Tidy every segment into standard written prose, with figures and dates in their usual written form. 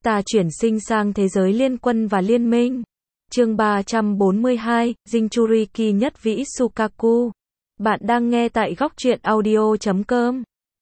Ta chuyển sinh sang thế giới liên quân và liên minh. Chương 342, Jinchuriki nhất vĩ Sukaku. Bạn đang nghe tại góc truyện audio.com.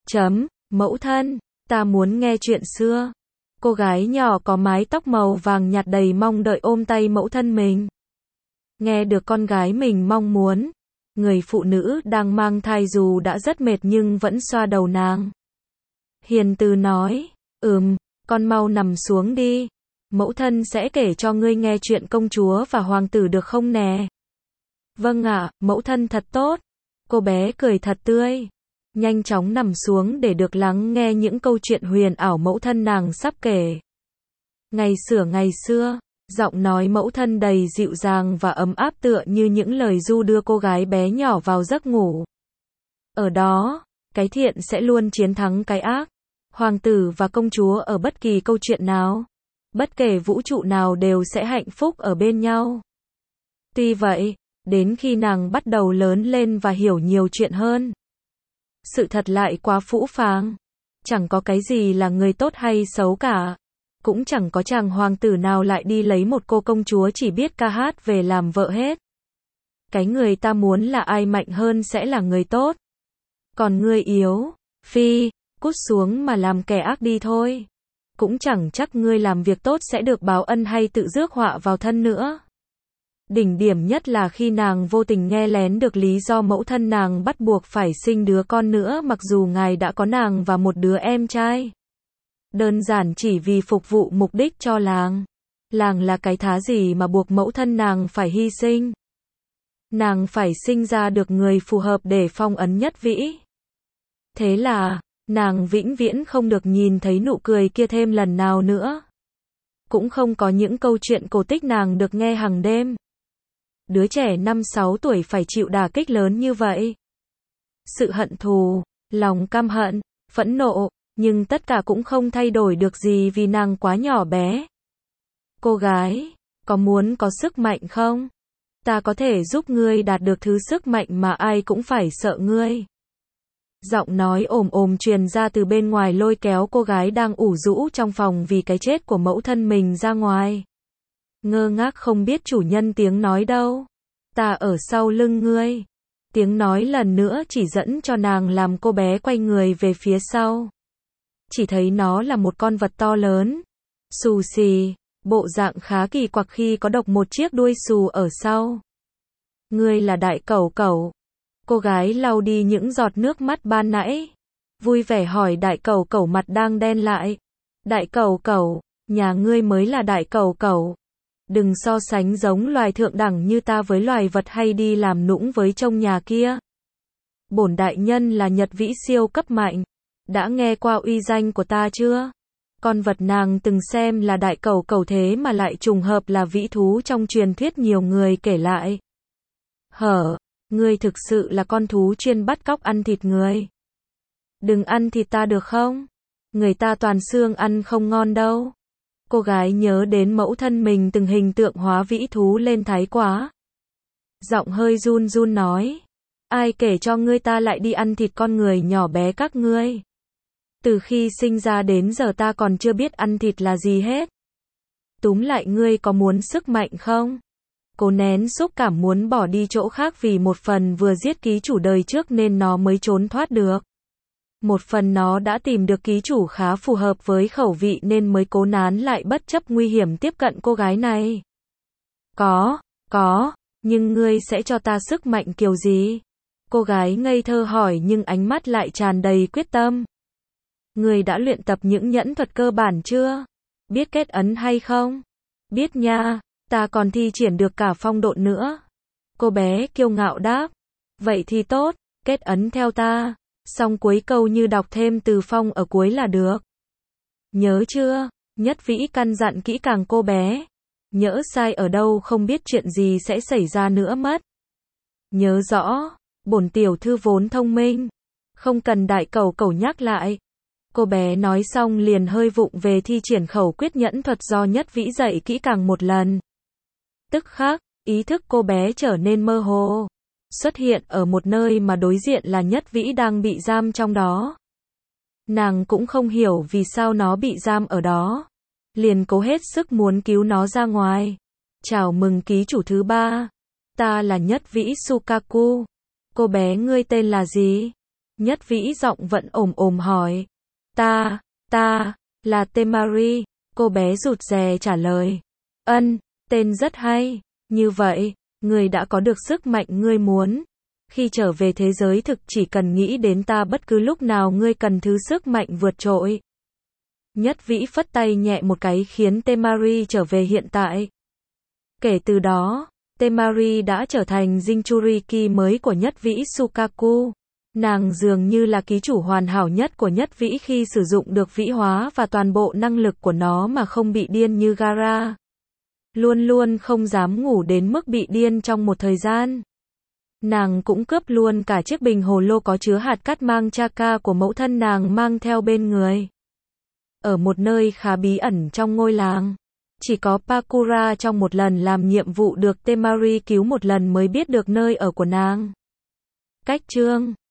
Mẫu thân, ta muốn nghe chuyện xưa. Cô gái nhỏ có mái tóc màu vàng nhạt đầy mong đợi ôm tay mẫu thân mình. Nghe được con gái mình mong muốn, người phụ nữ đang mang thai dù đã rất mệt nhưng vẫn xoa đầu nàng. Hiền từ nói, con mau nằm xuống đi. Mẫu thân sẽ kể cho ngươi nghe chuyện công chúa và hoàng tử được không nè? Vâng ạ, mẫu thân thật tốt. Cô bé cười thật tươi. Nhanh chóng nằm xuống để được lắng nghe những câu chuyện huyền ảo mẫu thân nàng sắp kể. Ngày xưa, giọng nói mẫu thân đầy dịu dàng và ấm áp tựa như những lời ru đưa cô gái bé nhỏ vào giấc ngủ. Ở đó, cái thiện sẽ luôn chiến thắng cái ác. Hoàng tử và công chúa ở bất kỳ câu chuyện nào, bất kể vũ trụ nào đều sẽ hạnh phúc ở bên nhau. Tuy vậy, đến khi nàng bắt đầu lớn lên và hiểu nhiều chuyện hơn, sự thật lại quá phũ phàng. Chẳng có cái gì là người tốt hay xấu cả. Cũng chẳng có chàng hoàng tử nào lại đi lấy một cô công chúa chỉ biết ca hát về làm vợ hết. Cái người ta muốn là ai mạnh hơn sẽ là người tốt. Còn người yếu, phi, cút xuống mà làm kẻ ác đi thôi. Cũng chẳng chắc ngươi làm việc tốt sẽ được báo ân hay tự rước họa vào thân nữa. Đỉnh điểm nhất là khi nàng vô tình nghe lén được lý do mẫu thân nàng bắt buộc phải sinh đứa con nữa mặc dù ngài đã có nàng và một đứa em trai. Đơn giản chỉ vì phục vụ mục đích cho làng. Làng là cái thá gì mà buộc mẫu thân nàng phải hy sinh. Nàng phải sinh ra được người phù hợp để phong ấn nhất vĩ. Thế là, nàng vĩnh viễn không được nhìn thấy nụ cười kia thêm lần nào nữa. Cũng không có những câu chuyện cổ tích nàng được nghe hàng đêm. Đứa trẻ 5-6 tuổi phải chịu đả kích lớn như vậy. Sự hận thù, lòng căm hận, phẫn nộ, nhưng tất cả cũng không thay đổi được gì vì nàng quá nhỏ bé. Cô gái, có muốn có sức mạnh không? Ta có thể giúp ngươi đạt được thứ sức mạnh mà ai cũng phải sợ ngươi. Giọng nói ồm truyền ra từ bên ngoài lôi kéo cô gái đang ủ rũ trong phòng vì cái chết của mẫu thân mình ra ngoài. Ngơ ngác không biết chủ nhân tiếng nói đâu. Ta ở sau lưng ngươi. Tiếng nói lần nữa chỉ dẫn cho nàng làm cô bé quay người về phía sau. Chỉ thấy nó là một con vật to lớn, xù xì, bộ dạng khá kỳ quặc khi có độc một chiếc đuôi xù ở sau. Ngươi là đại cẩu cẩu. Cô gái lau đi những giọt nước mắt ban nãy. Vui vẻ hỏi đại cẩu cẩu mặt đang đen lại. Đại cẩu cẩu, nhà ngươi mới là đại cẩu cẩu. Đừng so sánh giống loài thượng đẳng như ta với loài vật hay đi làm nũng với trông nhà kia. Bổn đại nhân là nhật vĩ siêu cấp mạnh. Đã nghe qua uy danh của ta chưa? Con vật nàng từng xem là đại cẩu cẩu thế mà lại trùng hợp là vĩ thú trong truyền thuyết nhiều người kể lại. Ngươi thực sự là con thú chuyên bắt cóc ăn thịt người. Đừng ăn thịt ta được không? Người ta toàn xương ăn không ngon đâu. Cô gái nhớ đến mẫu thân mình từng hình tượng hóa vĩ thú lên thái quá. Giọng hơi run run nói. Ai kể cho ngươi ta lại đi ăn thịt con người nhỏ bé các ngươi? Từ khi sinh ra đến giờ ta còn chưa biết ăn thịt là gì hết. Túm lại ngươi có muốn sức mạnh không? Cố nén xúc cảm muốn bỏ đi chỗ khác vì một phần vừa giết ký chủ đời trước nên nó mới trốn thoát được. Một phần nó đã tìm được ký chủ khá phù hợp với khẩu vị nên mới cố nán lại bất chấp nguy hiểm tiếp cận cô gái này. Có, nhưng ngươi sẽ cho ta sức mạnh kiểu gì? Cô gái ngây thơ hỏi nhưng ánh mắt lại tràn đầy quyết tâm. Ngươi đã luyện tập những nhẫn thuật cơ bản chưa? Biết kết ấn hay không? Biết nha, ta còn thi triển được cả phong độn nữa. Cô bé kiêu ngạo đáp. Vậy thì tốt, kết ấn theo ta. Xong cuối câu như đọc thêm từ phong ở cuối là được. Nhớ chưa? Nhất vĩ căn dặn kỹ càng cô bé. Nhỡ sai ở đâu không biết chuyện gì sẽ xảy ra nữa mất. Nhớ rõ, bổn tiểu thư vốn thông minh. Không cần đại cẩu cẩu nhắc lại. Cô bé nói xong liền hơi vụng về thi triển khẩu quyết nhẫn thuật do nhất vĩ dạy kỹ càng một lần. Tức khắc, ý thức cô bé trở nên mơ hồ. Xuất hiện ở một nơi mà đối diện là nhất vĩ đang bị giam trong đó. Nàng cũng không hiểu vì sao nó bị giam ở đó. liền cố hết sức muốn cứu nó ra ngoài. Chào mừng ký chủ thứ 3. Ta là Nhất Vĩ Sukaku. Cô bé ngươi tên là gì? Nhất Vĩ giọng vẫn ồm hỏi. Ta là Temari. Cô bé rụt rè trả lời. Tên rất hay. Như vậy, ngươi đã có được sức mạnh ngươi muốn. Khi trở về thế giới thực chỉ cần nghĩ đến ta bất cứ lúc nào ngươi cần thứ sức mạnh vượt trội. Nhất Vĩ phất tay nhẹ một cái khiến Temari trở về hiện tại. Kể từ đó, Temari đã trở thành Jinchuriki mới của Nhất Vĩ Sukaku. Nàng dường như là ký chủ hoàn hảo nhất của Nhất Vĩ khi sử dụng được vĩ hóa và toàn bộ năng lực của nó mà không bị điên như Gaara. Luôn luôn không dám ngủ đến mức bị điên trong một thời gian. Nàng cũng cướp luôn cả chiếc bình hồ lô có chứa hạt cát mang chaka của mẫu thân nàng mang theo bên người. Ở một nơi khá bí ẩn trong ngôi làng, chỉ có Pakura trong một lần làm nhiệm vụ được Temari cứu một lần mới biết được nơi ở của nàng. Cách chương